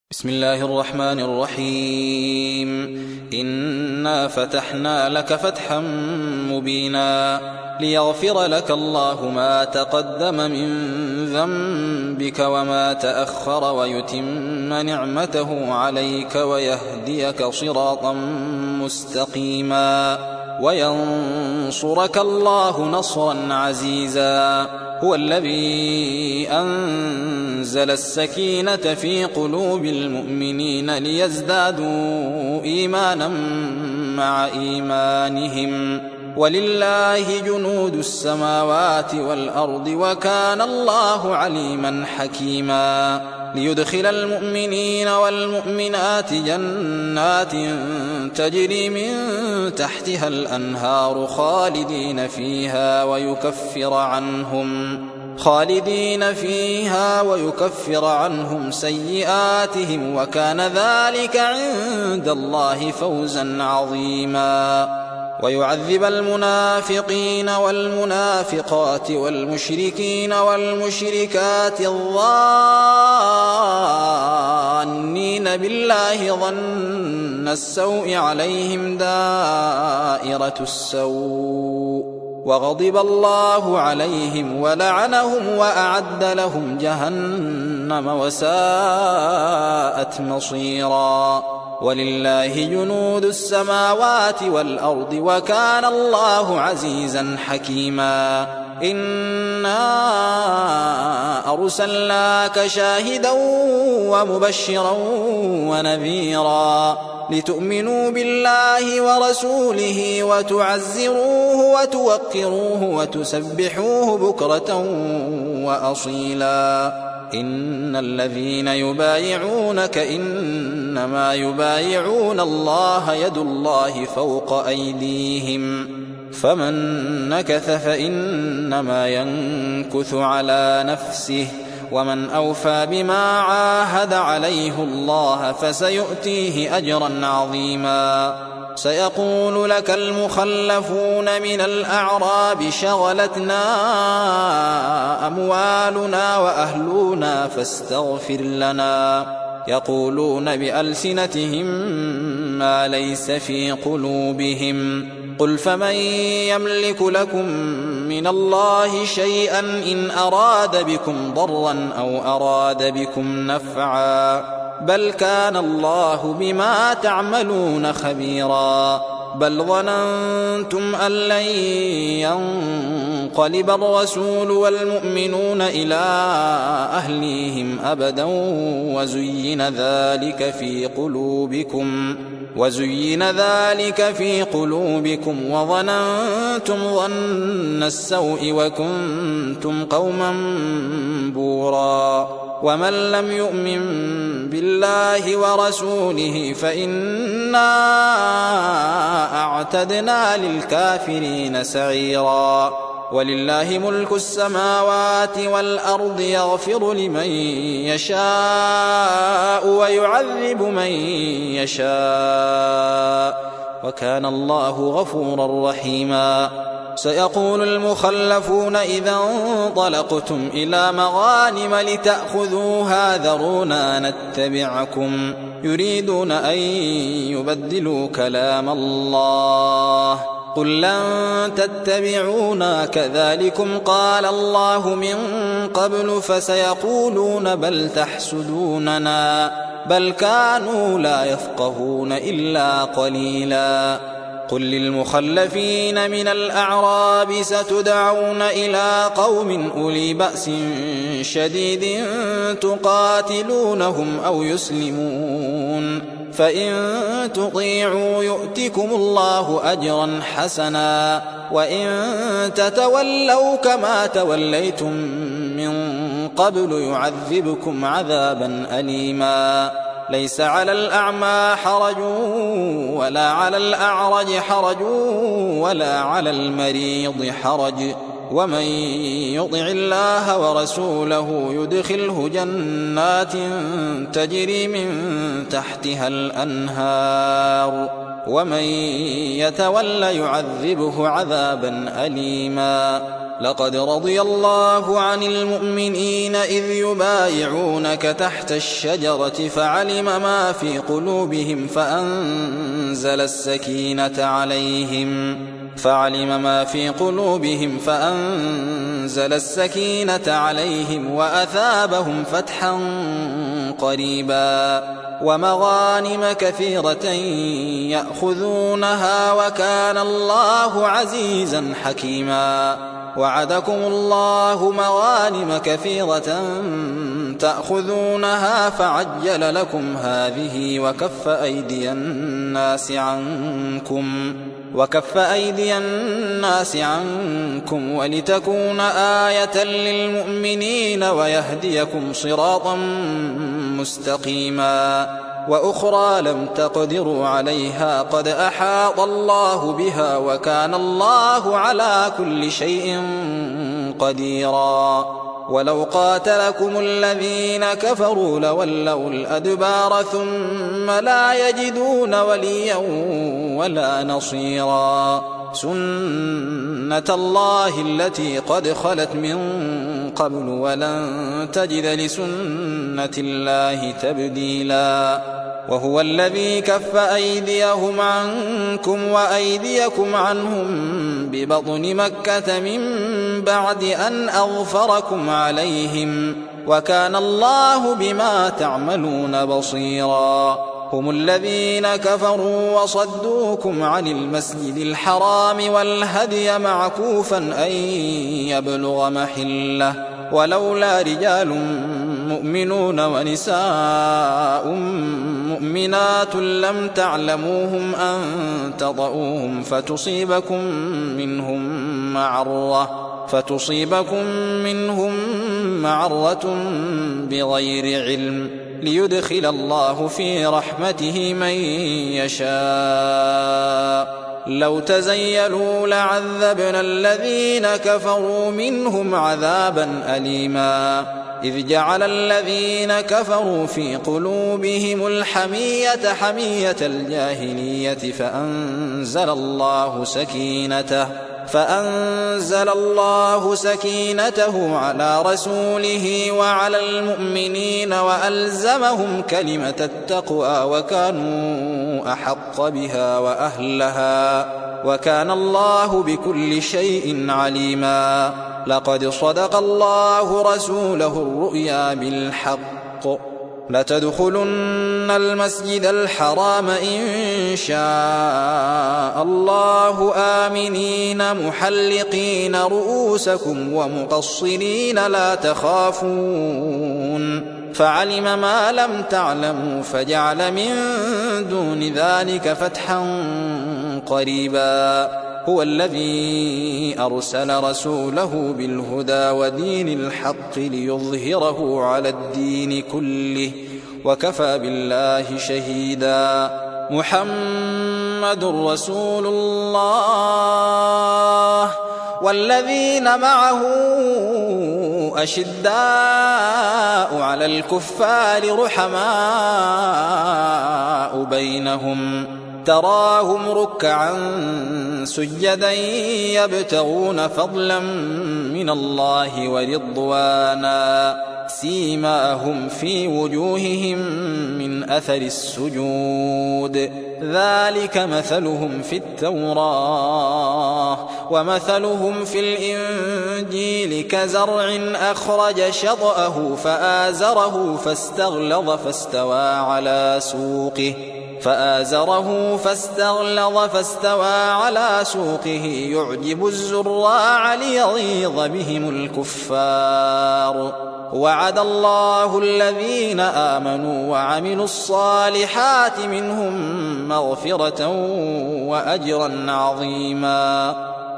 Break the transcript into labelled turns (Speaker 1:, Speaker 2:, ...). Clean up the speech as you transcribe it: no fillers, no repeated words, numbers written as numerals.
Speaker 1: بسم الله الرحمن الرحيم. إنا فتحنا لك فتحا مبينا ليغفر لك الله ما تقدم من ذنبك وما تأخر ويتم نعمته عليك ويهديك صراطا مستقيما وينصرك الله نصرا عزيزا. هو الذي أنزل السكينة في قلوب المؤمنين ليزدادوا إيمانا مع إيمانهم ولله جنود السماوات والأرض وكان الله عليما حكيما. ليدخل المؤمنين والمؤمنات جنات تجري من تحتها الأنهار خالدين فيها ويكفر عنهم سيئاتهم وكان ذلك عند الله فوزا عظيما. ويعذب المنافقين والمنافقات والمشركين والمشركات الظانين بالله ظن السوء عليهم دائرة السوء وغضب الله عليهم ولعنهم وأعد لهم جهنم وساءت مصيرا. ولله جنود السماوات والأرض وكان الله عزيزا حكيما. إنا أرسلناك شاهدا ومبشرا ونذيرا لتؤمنوا بالله ورسوله وتعزروه وتوقروه وتسبحوه بكرة وأصيلا. إن الذين يبايعونك إنما يبايعون الله يد الله فوق أيديهم فمن نكث فإنما ينكث على نفسه ومن أوفى بما عاهد عليه الله فسيؤتيه أجرا عظيما. سيقول لك المخلفون من الأعراب شغلتنا أموالنا وأهلنا فاستغفر لنا يقولون بألسنتهم ما ليس في قلوبهم قل فمن يملك لكم من الله شيئا إن أراد بكم ضرا أو أراد بكم نفعا بل كان الله بما تعملون خبيرا. بل ظننتم أن لن ينقلب الرسول والمؤمنون إلى أهليهم أبدا وزين ذلك في قلوبكم وظننتم ظن السوء وكنتم قوما بورا. ومن لم يؤمن بالله ورسوله فإنا أعتدنا للكافرين سعيرا. ولله ملك السماوات والأرض يغفر لمن يشاء ويعذب من يشاء وكان الله غفورا رحيما. سيقول المخلفون إذا انطلقتم إلى مغانم لتأخذوها ذرونا نتبعكم يريدون أن يبدلوا كلام الله قل لن تتبعونا كذلكم قال الله من قبل فسيقولون بل تحسدوننا بل كانوا لا يفقهون إلا قليلا. قل للمخلفين من الأعراب ستدعون إلى قوم أولي بأس شديد تقاتلونهم أو يسلمون فإن تطيعوا يؤتكم الله أجرا حسنا وإن تتولوا كما توليتم من قبل يعذبكم عذابا أليما. ليس على الأعمى حرج ولا على الأعرج حرج ولا على المريض حرج ومن يطع الله ورسوله يدخله جنات تجري من تحتها الأنهار ومن يتول يعذبه عذابا أليما. لقد رضي الله عن المؤمنين إذ يبايعونك تحت الشجرة فعلم ما في قلوبهم فأنزل السكينة عليهم وأثابهم فتحا قريبا ومغانم كثيرة يأخذونها وكان الله عزيزا حكيما. وعدكم الله مغانم كثيرة تأخذونها فعجل لكم هذه وكف أيدي الناس عنكم ولتكون آية للمؤمنين ويهديكم صراطا مستقيما. وأخرى لم تقدروا عليها قد أحاط الله بها وكان الله على كل شيء قديرا. ولو قاتلكم الذين كفروا لولوا الأدبار ثم لا يجدون وليا ولا نصيرا. سنة الله التي قد خلت من قبل ولن تجد لسنة الله تبديلا. وهو الذي كف أيديهم عنكم وأيديكم عنهم ببطن مكة من بعد أن أظفركم عليهم وكان الله بما تعملون بصيرا. هم الذين كفروا وصدوكم عن المسجد الحرام والهدي معكوفا أن يبلغ محله ولولا رجال مؤمنون ونساء مؤمنات لم تعلموهم أن تطؤوهم فتصيبكم منهم معرة بغير علم ليدخل الله في رحمته من يشاء. لو تزيلوا لعذبنا الذين كفروا منهم عذابا أليما. إذ جعل الذين كفروا في قلوبهم الحمية حمية الجاهلية فأنزل الله سكينته على رسوله وعلى المؤمنين وألزمهم كلمة التقوى وكانوا أحق بها وأهلها وكان الله بكل شيء عليما. لقد صدق الله رسوله الرؤيا بالحق لتدخلن المسجد الحرام إن شاء الله آمنين محلقين رؤوسكم ومقصرين لا تخافون فعلم ما لم تعلموا فجعل من دون ذلك فتحا قريبا. هو الذي أرسل رسوله بالهدى ودين الحق ليظهره على الدين كله وكفى بالله شهيدا. محمد رسول الله والذين معه أشداء على الكفار رحماء بينهم تراهم ركعا سجدا يبتغون فضلا من الله ورضوانا سيماهم في وجوههم من أثر السجود ذلك مثلهم في التوراة ومثلهم في الإنجيل كزرع أخرج شطأه فآزره فاستغلظ على سوقه يعجب الزراع ليغيظ بهم الكفار. وعد الله الذين آمنوا وعملوا الصالحات منهم مغفرة وأجرا عظيما.